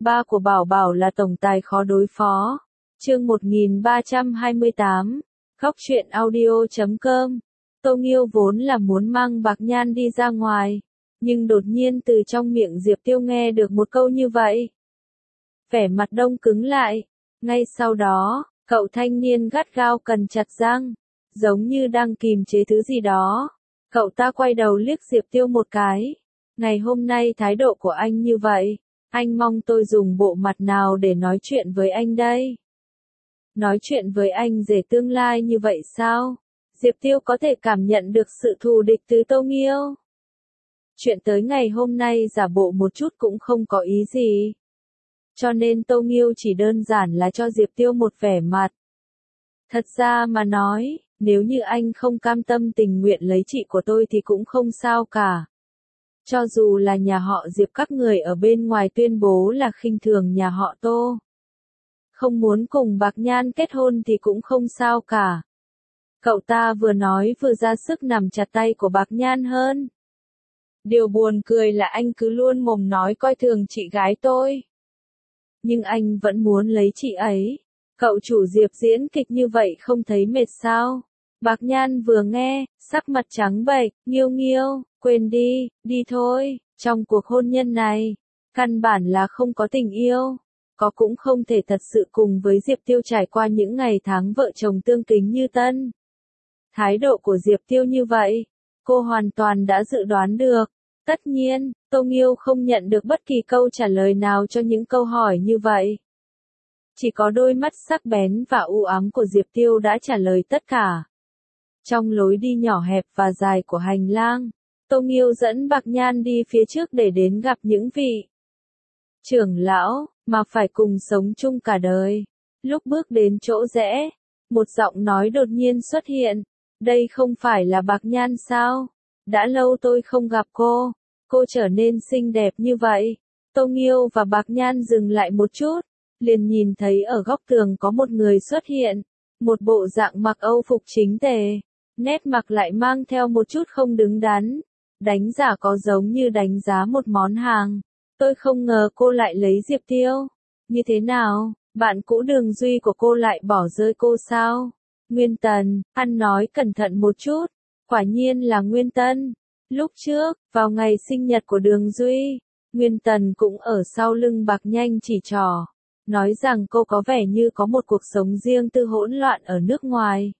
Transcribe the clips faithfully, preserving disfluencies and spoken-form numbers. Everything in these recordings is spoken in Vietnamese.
ba của Bảo Bảo là tổng tài khó đối phó. Chương một nghìn ba trăm hai mươi tám. Góc truyện audio chấm com. Tô Nghiêu vốn là muốn mang Bạc Nhan đi ra ngoài, nhưng đột nhiên từ trong miệng Diệp Tiêu nghe được một câu như vậy. Vẻ mặt đông cứng lại, ngay sau đó, cậu thanh niên gắt gao cắn chặt răng, giống như đang kìm chế thứ gì đó. Cậu ta quay đầu liếc Diệp Tiêu một cái. Ngày hôm nay thái độ của anh như vậy, anh mong tôi dùng bộ mặt nào để nói chuyện với anh đây? Nói chuyện với anh về tương lai như vậy sao? Diệp Tiêu có thể cảm nhận được sự thù địch từ Tô Nghiêu. Chuyện tới ngày hôm nay giả bộ một chút cũng không có ý gì. Cho nên Tô Nghiêu chỉ đơn giản là cho Diệp Tiêu một vẻ mặt. Thật ra mà nói, nếu như anh không cam tâm tình nguyện lấy chị của tôi thì cũng không sao cả. Cho dù là nhà họ Diệp các người ở bên ngoài tuyên bố là khinh thường nhà họ Tô, không muốn cùng Bạc Nhan kết hôn thì cũng không sao cả. Cậu ta vừa nói vừa ra sức nắm chặt tay của Bạc Nhan hơn. Điều buồn cười là anh cứ luôn mồm nói coi thường chị gái tôi. Nhưng anh vẫn muốn lấy chị ấy. Cậu chủ Diệp diễn kịch như vậy không thấy mệt sao? Bạc Nhan vừa nghe, sắc mặt trắng bệch, Nghiêu Nghiêu, quên đi, đi thôi, trong cuộc hôn nhân này, căn bản là không có tình yêu, có cũng không thể thật sự cùng với Diệp Tiêu trải qua những ngày tháng vợ chồng tương kính như tân. Thái độ của Diệp Tiêu như vậy, cô hoàn toàn đã dự đoán được. Tất nhiên, Tô Nghiêu không nhận được bất kỳ câu trả lời nào cho những câu hỏi như vậy. Chỉ có đôi mắt sắc bén và u ám của Diệp Tiêu đã trả lời tất cả. Trong lối đi nhỏ hẹp và dài của hành lang, Tô Nghiêu dẫn Bạc Nhan đi phía trước để đến gặp những vị trưởng lão, mà phải cùng sống chung cả đời. Lúc bước đến chỗ rẽ, một giọng nói đột nhiên xuất hiện. Đây không phải là Bạc Nhan sao? Đã lâu tôi không gặp cô. Cô trở nên xinh đẹp như vậy. Tô Nghiêu và Bạc Nhan dừng lại một chút, liền nhìn thấy ở góc tường có một người xuất hiện. Một bộ dạng mặc Âu phục chính tề, nét mặt lại mang theo một chút không đứng đắn. Đánh giả có giống như đánh giá một món hàng. Tôi không ngờ cô lại lấy Diệp Tiêu. Như thế nào, bạn cũ Đường Duy của cô lại bỏ rơi cô sao? Nguyên Tần, ăn nói cẩn thận một chút. Quả nhiên là Nguyên Tân. Lúc trước, vào ngày sinh nhật của Đường Duy, Nguyên Tần cũng ở sau lưng Bạc Nhan chỉ trỏ, nói rằng cô có vẻ như có một cuộc sống riêng tư hỗn loạn ở nước ngoài.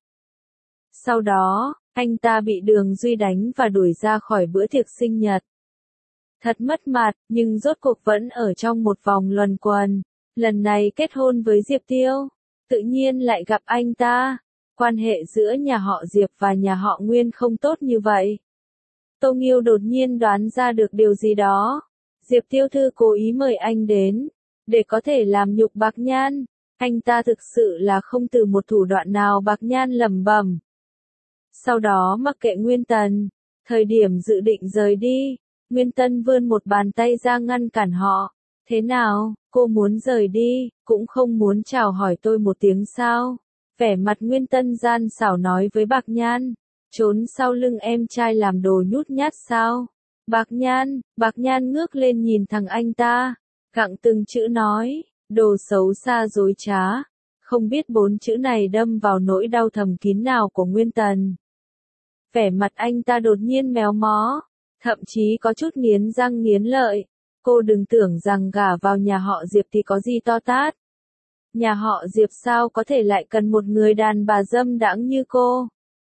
Sau đó, anh ta bị Đường Duy đánh và đuổi ra khỏi bữa tiệc sinh nhật. Thật mất mặt, nhưng rốt cuộc vẫn ở trong một vòng luẩn quẩn. Lần này kết hôn với Diệp Tiêu, tự nhiên lại gặp anh ta. Quan hệ giữa nhà họ Diệp và nhà họ Nguyên không tốt như vậy. Tô Nghiêu đột nhiên đoán ra được điều gì đó. Diệp Tiêu thư cố ý mời anh đến, để có thể làm nhục Bạc Nhan. Anh ta thực sự là không từ một thủ đoạn nào. Bạc Nhan lẩm bẩm. Sau đó mặc kệ Nguyên Tần, thời điểm dự định rời đi, Nguyên Tân vươn một bàn tay ra ngăn cản họ. Thế nào, cô muốn rời đi, cũng không muốn chào hỏi tôi một tiếng sao? Vẻ mặt Nguyên Tân gian xảo nói với Bạc Nhan. Trốn sau lưng em trai làm đồ nhút nhát sao? Bạc Nhan, Bạc Nhan ngước lên nhìn thằng anh ta, gặng từng chữ nói, đồ xấu xa dối trá. Không biết bốn chữ này đâm vào nỗi đau thầm kín nào của Nguyên Tần. Vẻ mặt anh ta đột nhiên méo mó, thậm chí có chút nghiến răng nghiến lợi. Cô đừng tưởng rằng gả vào nhà họ Diệp thì có gì to tát. Nhà họ Diệp sao có thể lại cần một người đàn bà dâm đãng như cô?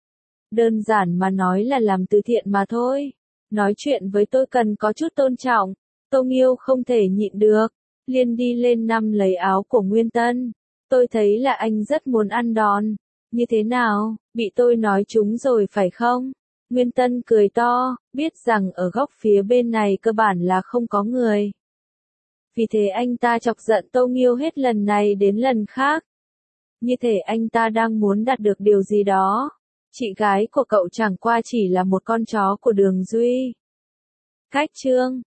Đơn giản mà nói là làm từ thiện mà thôi. Nói chuyện với tôi cần có chút tôn trọng. Tô Nghiêu không thể nhịn được, liền đi lên nắm lấy áo của Nguyên Tân. Tôi thấy là anh rất muốn ăn đòn. Như thế nào, bị tôi nói trúng rồi phải không? Nguyên Tân cười to, biết rằng ở góc phía bên này cơ bản là không có người. Vì thế anh ta chọc giận Tô Nghiêu hết lần này đến lần khác. Như thể anh ta đang muốn đạt được điều gì đó. Chị gái của cậu chẳng qua chỉ là một con chó của Đường Duy. Cách chương